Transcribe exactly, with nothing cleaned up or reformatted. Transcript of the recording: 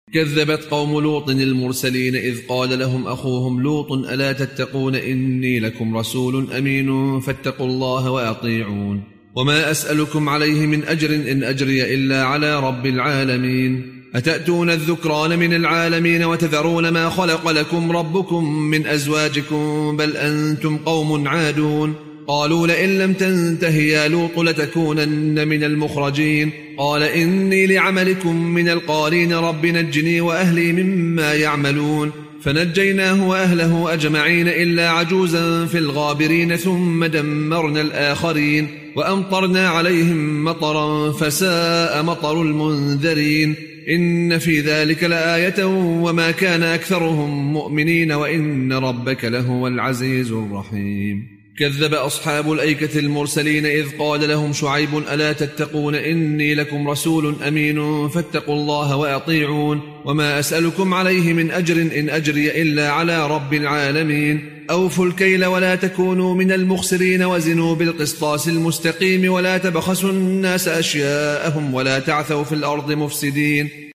كذبت قوم لوط المرسلين إذ قال لهم أخوهم لوط ألا تتقون إني لكم رسول أمين فاتقوا الله وأطيعون وما أسألكم عليه من أجر إن أجري إلا على رب العالمين أتأتون الذكران من العالمين وتذرون ما خلق لكم ربكم من أزواجكم بل أنتم قوم عادون قالوا لئن لم تنته يا لوط لتكونن من المخرجين قال إني لعملكم من القالين رب نجني وأهلي مما يعملون فنجيناه وأهله أجمعين إلا عجوزا في الغابرين ثم دمرنا الآخرين وأمطرنا عليهم مطرا فساء مطر المنذرين إن في ذلك لآية وما كان أكثرهم مؤمنين وإن ربك لهو العزيز الرحيم كذب أصحاب الأيكة المرسلين إذ قال لهم شعيب ألا تتقون إني لكم رسول أمين فاتقوا الله وأطيعون وما أسألكم عليه من أجر إن أجري إلا على رب العالمين أوفوا الكيل ولا تكونوا من المخسرين وزنوا بالقسطاس المستقيم ولا تبخسوا الناس أشياءهم ولا تعثوا في الأرض مفسدين